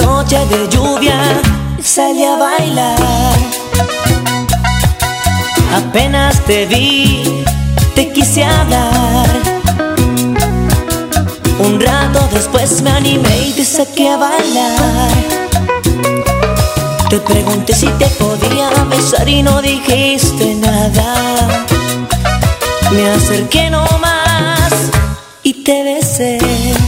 noche de lluvia salí a bailar. Apenas te vi, te quise hablar. Un rato después me animé y te saqué a bailar. Te pregunté si te podía besar y no dijiste nada. Me acerqué nomás y te besé.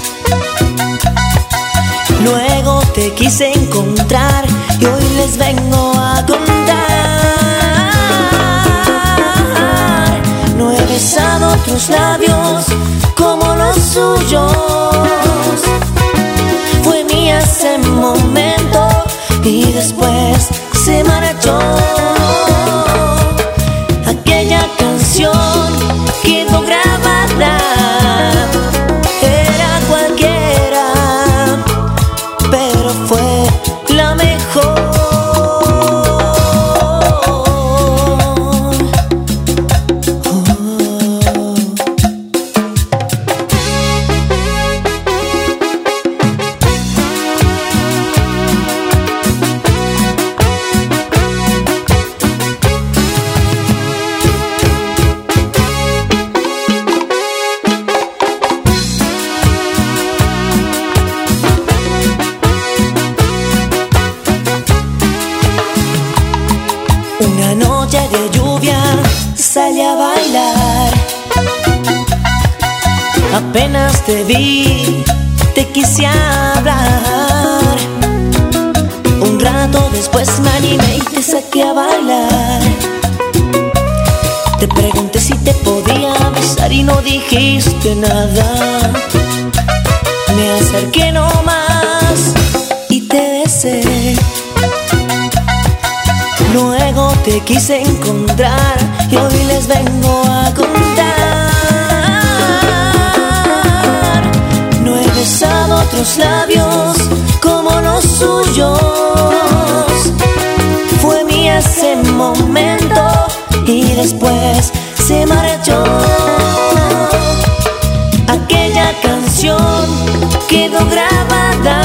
Luego te quise encontrar y hoy les vengo a contar. No he besado tus labios como los suyos. Fue mía ese momento y después se marchó. Aquella canción quedó grabada. Era cualquiera, pero fue la mejor. Una noche de lluvia salí a bailar. Apenas te vi, te quise hablar. Un rato después me animé y te saqué a bailar. Te pregunté si te podía besar y no dijiste nada. Me acerqué nomás y te besé. Luego te quise encontrar y hoy les vengo a contar. No he besado otros labios como los suyos. Fue mía ese momento y después se marchó. Aquella canción quedó grabada.